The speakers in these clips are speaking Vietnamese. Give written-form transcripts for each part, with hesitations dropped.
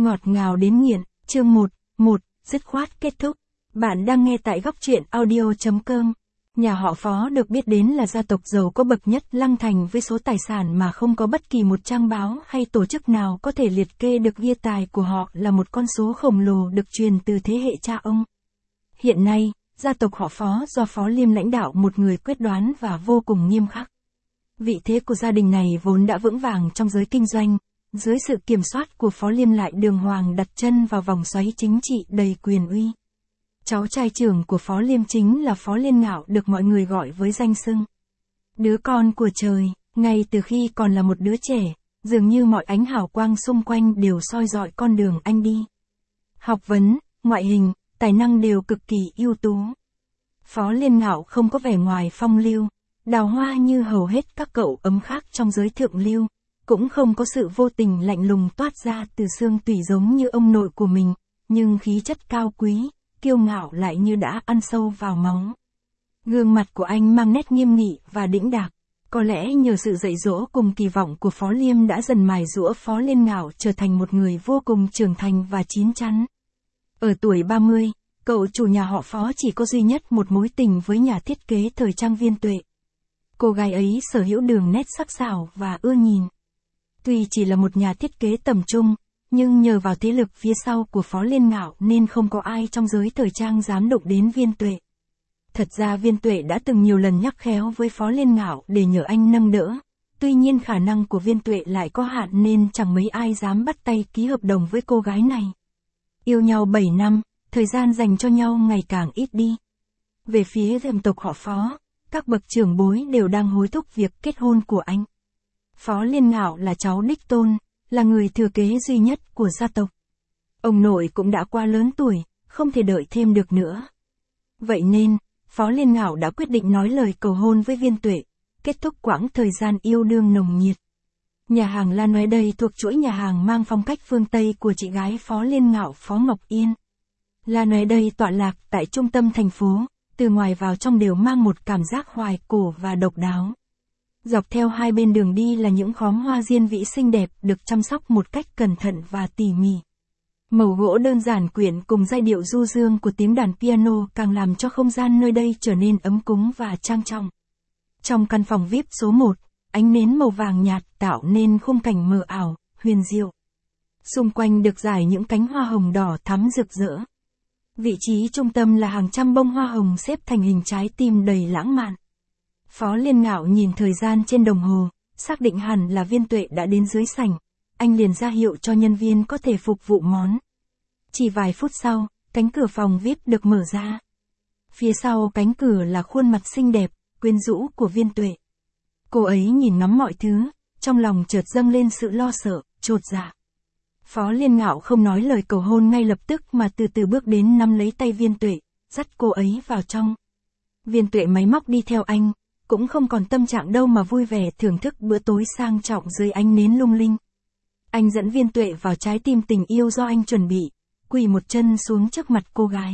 Ngọt ngào đến nghiện, chương 1, dứt khoát kết thúc. Bạn đang nghe tại góc truyện audio.com. Nhà họ Phó được biết đến là gia tộc giàu có bậc nhất Lăng Thành với số tài sản mà không có bất kỳ một trang báo hay tổ chức nào có thể liệt kê được. Gia tài của họ là một con số khổng lồ được truyền từ thế hệ cha ông. Hiện nay, gia tộc họ Phó do Phó Liêm lãnh đạo, một người quyết đoán và vô cùng nghiêm khắc. Vị thế của gia đình này vốn đã vững vàng trong giới kinh doanh, dưới sự kiểm soát của Phó Liêm lại đường hoàng đặt chân vào vòng xoáy chính trị đầy quyền uy. Cháu trai trưởng của Phó Liêm chính là Phó Liên Ngạo, được mọi người gọi với danh xưng đứa con của trời. Ngay từ khi còn là một đứa trẻ, dường như mọi ánh hào quang xung quanh đều soi rọi con đường anh đi. Học vấn, ngoại hình, tài năng đều cực kỳ ưu tú. Phó Liên Ngạo không có vẻ ngoài phong lưu, đào hoa như hầu hết các cậu ấm khác trong giới thượng lưu, cũng không có sự vô tình lạnh lùng toát ra từ xương tủy giống như ông nội của mình, nhưng khí chất cao quý, kiêu ngạo lại như đã ăn sâu vào máu. Gương mặt của anh mang nét nghiêm nghị và đĩnh đạc. Có lẽ nhờ sự dạy dỗ cùng kỳ vọng của Phó Liêm đã dần mài giũa Phó Liên Ngạo trở thành một người vô cùng trưởng thành và chín chắn. Ở tuổi 30, cậu chủ nhà họ Phó chỉ có duy nhất một mối tình với nhà thiết kế thời trang Viên Tuệ. Cô gái ấy sở hữu đường nét sắc sảo và ưa nhìn. Tuy chỉ là một nhà thiết kế tầm trung, nhưng nhờ vào thế lực phía sau của Phó Liên Ngạo nên không có ai trong giới thời trang dám đụng đến Viên Tuệ. Thật ra Viên Tuệ đã từng nhiều lần nhắc khéo với Phó Liên Ngạo để nhờ anh nâng đỡ. Tuy nhiên khả năng của Viên Tuệ lại có hạn nên chẳng mấy ai dám bắt tay ký hợp đồng với cô gái này. Yêu nhau 7 năm, thời gian dành cho nhau ngày càng ít đi. Về phía dòng tộc họ Phó, các bậc trưởng bối đều đang hối thúc việc kết hôn của anh. Phó Liên Ngạo là cháu đích tôn, là người thừa kế duy nhất của gia tộc. Ông nội cũng đã quá lớn tuổi, không thể đợi thêm được nữa. Vậy nên, Phó Liên Ngạo đã quyết định nói lời cầu hôn với Viên Tuệ, kết thúc quãng thời gian yêu đương nồng nhiệt. Nhà hàng La Noé đây thuộc chuỗi nhà hàng mang phong cách phương Tây của chị gái Phó Liên Ngạo, Phó Ngọc Yên. La Noé đây tọa lạc tại trung tâm thành phố, từ ngoài vào trong đều mang một cảm giác hoài cổ và độc đáo. Dọc theo hai bên đường đi là những khóm hoa diên vĩ xinh đẹp được chăm sóc một cách cẩn thận và tỉ mỉ. Màu gỗ đơn giản quyện cùng giai điệu du dương của tiếng đàn piano càng làm cho không gian nơi đây trở nên ấm cúng và trang trọng. Trong căn phòng VIP số 1, ánh nến màu vàng nhạt tạo nên khung cảnh mờ ảo, huyền diệu. Xung quanh được rải những cánh hoa hồng đỏ thắm rực rỡ. Vị trí trung tâm là hàng trăm bông hoa hồng xếp thành hình trái tim đầy lãng mạn. Phó Liên Ngạo nhìn thời gian trên đồng hồ, xác định hẳn là Viên Tuệ đã đến dưới sảnh. Anh liền ra hiệu cho nhân viên có thể phục vụ món. Chỉ vài phút sau, cánh cửa phòng VIP được mở ra. Phía sau cánh cửa là khuôn mặt xinh đẹp, quyến rũ của Viên Tuệ. Cô ấy nhìn ngắm mọi thứ, trong lòng chợt dâng lên sự lo sợ, chột dạ. Phó Liên Ngạo không nói lời cầu hôn ngay lập tức mà từ từ bước đến nắm lấy tay Viên Tuệ, dắt cô ấy vào trong. Viên Tuệ máy móc đi theo anh, cũng không còn tâm trạng đâu mà vui vẻ thưởng thức bữa tối sang trọng dưới ánh nến lung linh. Anh dẫn Viên Tuệ vào trái tim tình yêu do anh chuẩn bị, quỳ một chân xuống trước mặt cô gái.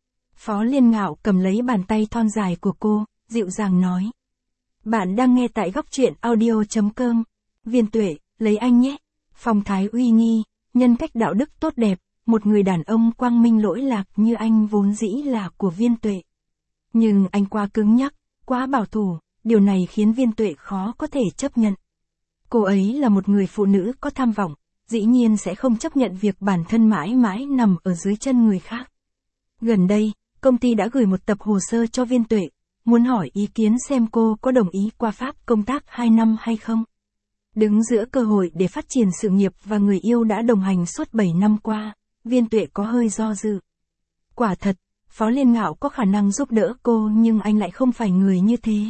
Phó Liên Ngạo cầm lấy bàn tay thon dài của cô, dịu dàng nói. Bạn đang nghe tại góc truyện audio.com. Viên Tuệ, lấy anh nhé. Phong thái uy nghi, nhân cách đạo đức tốt đẹp, một người đàn ông quang minh lỗi lạc như anh vốn dĩ là của Viên Tuệ. Nhưng anh quá cứng nhắc, quá bảo thủ, điều này khiến Viên Tuệ khó có thể chấp nhận. Cô ấy là một người phụ nữ có tham vọng, dĩ nhiên sẽ không chấp nhận việc bản thân mãi mãi nằm ở dưới chân người khác. Gần đây, công ty đã gửi một tập hồ sơ cho Viên Tuệ, muốn hỏi ý kiến xem cô có đồng ý qua Pháp công tác 2 năm hay không. Đứng giữa cơ hội để phát triển sự nghiệp và người yêu đã đồng hành suốt 7 năm qua, Viên Tuệ có hơi do dự. Quả thật, Phó Liên Ngạo có khả năng giúp đỡ cô nhưng anh lại không phải người như thế.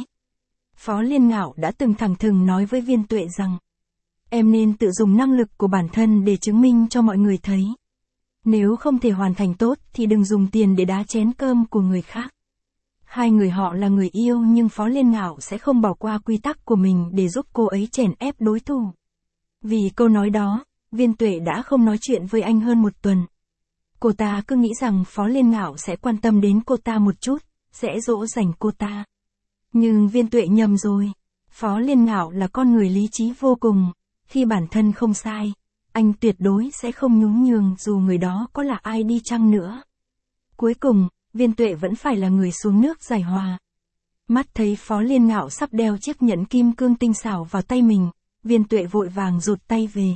Phó Liên Ngạo đã từng thẳng thừng nói với Viên Tuệ rằng, em nên tự dùng năng lực của bản thân để chứng minh cho mọi người thấy. Nếu không thể hoàn thành tốt thì đừng dùng tiền để đá chén cơm của người khác. Hai người họ là người yêu nhưng Phó Liên Ngạo sẽ không bỏ qua quy tắc của mình để giúp cô ấy chèn ép đối thủ. Vì câu nói đó, Viên Tuệ đã không nói chuyện với anh hơn một tuần. Cô ta cứ nghĩ rằng Phó Liên Ngạo sẽ quan tâm đến cô ta một chút, sẽ dỗ dành cô ta. Nhưng Viên Tuệ nhầm rồi. Phó Liên Ngạo là con người lý trí vô cùng. Khi bản thân không sai, anh tuyệt đối sẽ không nhún nhường dù người đó có là ai đi chăng nữa. Cuối cùng, Viên Tuệ vẫn phải là người xuống nước giải hòa. Mắt thấy Phó Liên Ngạo sắp đeo chiếc nhẫn kim cương tinh xảo vào tay mình, Viên Tuệ vội vàng rụt tay về.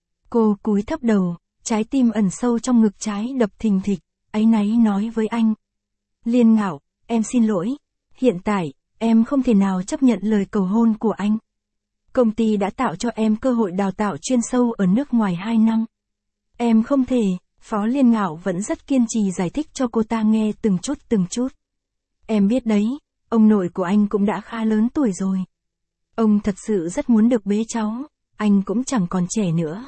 Cô cúi thấp đầu, trái tim ẩn sâu trong ngực trái đập thình thịch, áy náy nói với anh. Liên Ngạo, em xin lỗi. Hiện tại, em không thể nào chấp nhận lời cầu hôn của anh. Công ty đã tạo cho em cơ hội đào tạo chuyên sâu ở nước ngoài 2 năm. Em không thể, Phó Liên Ngạo vẫn rất kiên trì giải thích cho cô ta nghe từng chút. Em biết đấy, ông nội của anh cũng đã khá lớn tuổi rồi. Ông thật sự rất muốn được bế cháu, anh cũng chẳng còn trẻ nữa.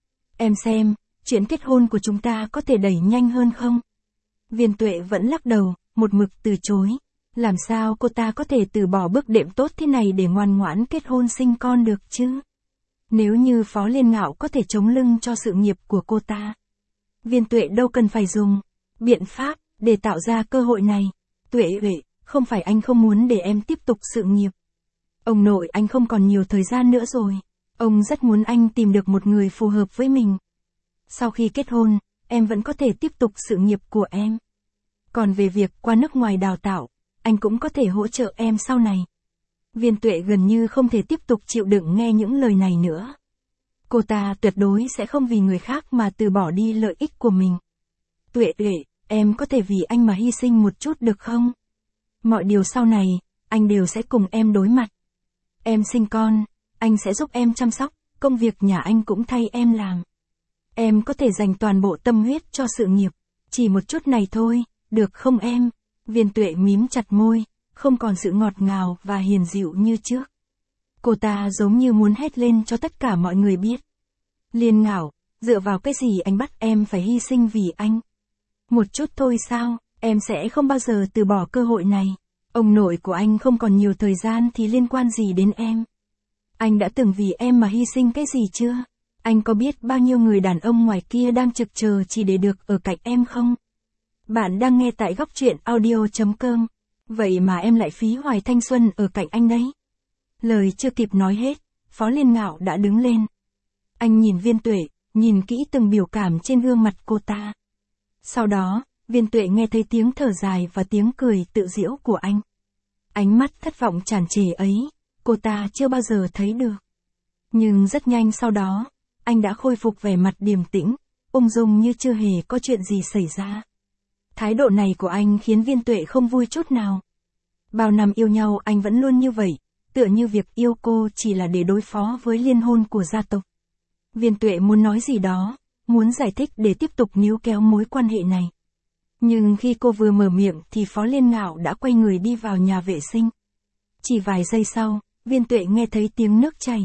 Em xem, chuyện kết hôn của chúng ta có thể đẩy nhanh hơn không? Viên Tuệ vẫn lắc đầu, một mực từ chối. Làm sao cô ta có thể từ bỏ bước đệm tốt thế này để ngoan ngoãn kết hôn sinh con được chứ? Nếu như Phó Liên Ngạo có thể chống lưng cho sự nghiệp của cô ta, Viên Tuệ đâu cần phải dùng biện pháp để tạo ra cơ hội này. Tuệ, không phải anh không muốn để em tiếp tục sự nghiệp. Ông nội anh không còn nhiều thời gian nữa rồi. Ông rất muốn anh tìm được một người phù hợp với mình. Sau khi kết hôn, em vẫn có thể tiếp tục sự nghiệp của em. Còn về việc qua nước ngoài đào tạo, anh cũng có thể hỗ trợ em sau này. Viên Tuệ gần như không thể tiếp tục chịu đựng nghe những lời này nữa. Cô ta tuyệt đối sẽ không vì người khác mà từ bỏ đi lợi ích của mình. Tuệ, em có thể vì anh mà hy sinh một chút được không? Mọi điều sau này, anh đều sẽ cùng em đối mặt. Em sinh con, anh sẽ giúp em chăm sóc, công việc nhà anh cũng thay em làm. Em có thể dành toàn bộ tâm huyết cho sự nghiệp, chỉ một chút này thôi, được không em? Viên Tuệ mím chặt môi, không còn sự ngọt ngào và hiền dịu như trước. Cô ta giống như muốn hét lên cho tất cả mọi người biết. Liên Ngạo, dựa vào cái gì anh bắt em phải hy sinh vì anh? Một chút thôi sao, em sẽ không bao giờ từ bỏ cơ hội này. Ông nội của anh không còn nhiều thời gian thì liên quan gì đến em? Anh đã từng vì em mà hy sinh cái gì chưa? Anh có biết bao nhiêu người đàn ông ngoài kia đang trực chờ chỉ để được ở cạnh em không? Bạn đang nghe tại góc truyện audio.com. Vậy mà em lại phí hoài thanh xuân ở cạnh anh đấy. Lời chưa kịp nói hết, Phó Liên Ngạo đã đứng lên. Anh nhìn Viên Tuệ, nhìn kỹ từng biểu cảm trên gương mặt cô ta. Sau đó, Viên Tuệ nghe thấy tiếng thở dài và tiếng cười tự giễu của anh. Ánh mắt thất vọng tràn trề ấy, cô ta chưa bao giờ thấy được. Nhưng rất nhanh sau đó, anh đã khôi phục vẻ mặt điềm tĩnh, ung dung như chưa hề có chuyện gì xảy ra. Thái độ này của anh khiến Viên Tuệ không vui chút nào. Bao năm yêu nhau anh vẫn luôn như vậy, tựa như việc yêu cô chỉ là để đối phó với liên hôn của gia tộc. Viên Tuệ muốn nói gì đó, muốn giải thích để tiếp tục níu kéo mối quan hệ này. Nhưng khi cô vừa mở miệng thì Phó Liên Ngạo đã quay người đi vào nhà vệ sinh. Chỉ vài giây sau, Viên Tuệ nghe thấy tiếng nước chảy.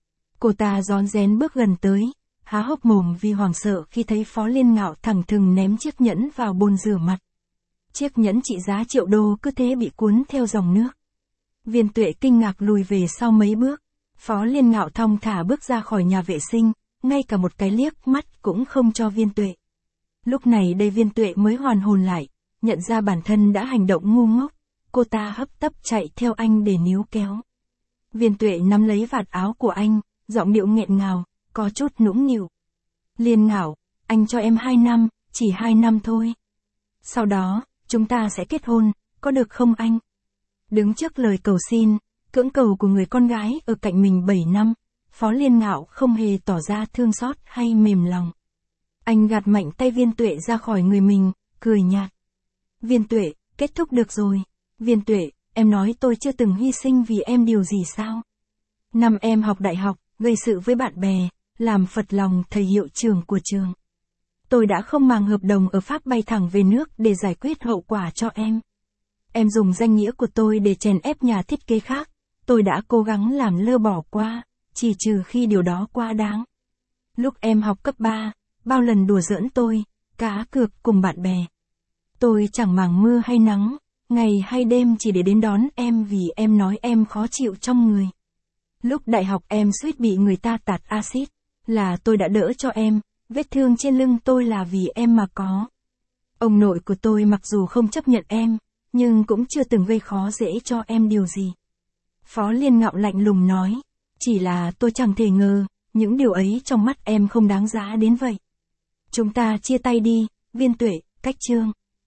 Cô ta rón rén bước gần tới, há hốc mồm vì hoảng sợ khi thấy Phó Liên Ngạo thẳng thừng ném chiếc nhẫn vào bồn rửa mặt. Chiếc nhẫn trị giá triệu đô cứ thế bị cuốn theo dòng nước. Viên Tuệ kinh ngạc lùi về sau mấy bước. Phó Liên Ngạo thong thả bước ra khỏi nhà vệ sinh, ngay cả một cái liếc mắt cũng không cho Viên Tuệ. Lúc này đây Viên Tuệ mới hoàn hồn lại, nhận ra bản thân đã hành động ngu ngốc. Cô ta hấp tấp chạy theo anh để níu kéo. Viên Tuệ nắm lấy vạt áo của anh, giọng điệu nghẹn ngào, có chút nũng nịu. Liên Ngạo, anh cho em 2 năm, chỉ 2 năm thôi. Sau đó, chúng ta sẽ kết hôn, có được không anh? Đứng trước lời cầu xin, cưỡng cầu của người con gái ở cạnh mình 7 năm, Phó Liên Ngạo không hề tỏ ra thương xót hay mềm lòng. Anh gạt mạnh tay Viên Tuệ ra khỏi người mình, cười nhạt. Viên Tuệ, kết thúc được rồi. Viên Tuệ, em nói tôi chưa từng hy sinh vì em điều gì sao? Năm em học đại học, gây sự với bạn bè, làm phật lòng thầy hiệu trưởng của trường. Tôi đã không màng hợp đồng ở Pháp bay thẳng về nước để giải quyết hậu quả cho em. Em dùng danh nghĩa của tôi để chèn ép nhà thiết kế khác. Tôi đã cố gắng làm lơ bỏ qua, chỉ trừ khi điều đó quá đáng. Lúc em học cấp 3, bao lần đùa giỡn tôi, cá cược cùng bạn bè. Tôi chẳng màng mưa hay nắng, ngày hay đêm chỉ để đến đón em vì em nói em khó chịu trong người. Lúc đại học em suýt bị người ta tạt axit, là tôi đã đỡ cho em, vết thương trên lưng tôi là vì em mà có. Ông nội của tôi mặc dù không chấp nhận em, nhưng cũng chưa từng gây khó dễ cho em điều gì. Phó Liên Ngạo lạnh lùng nói, chỉ là tôi chẳng thể ngờ, những điều ấy trong mắt em không đáng giá đến vậy. Chúng ta chia tay đi, Viên Tuệ, Cách Chương.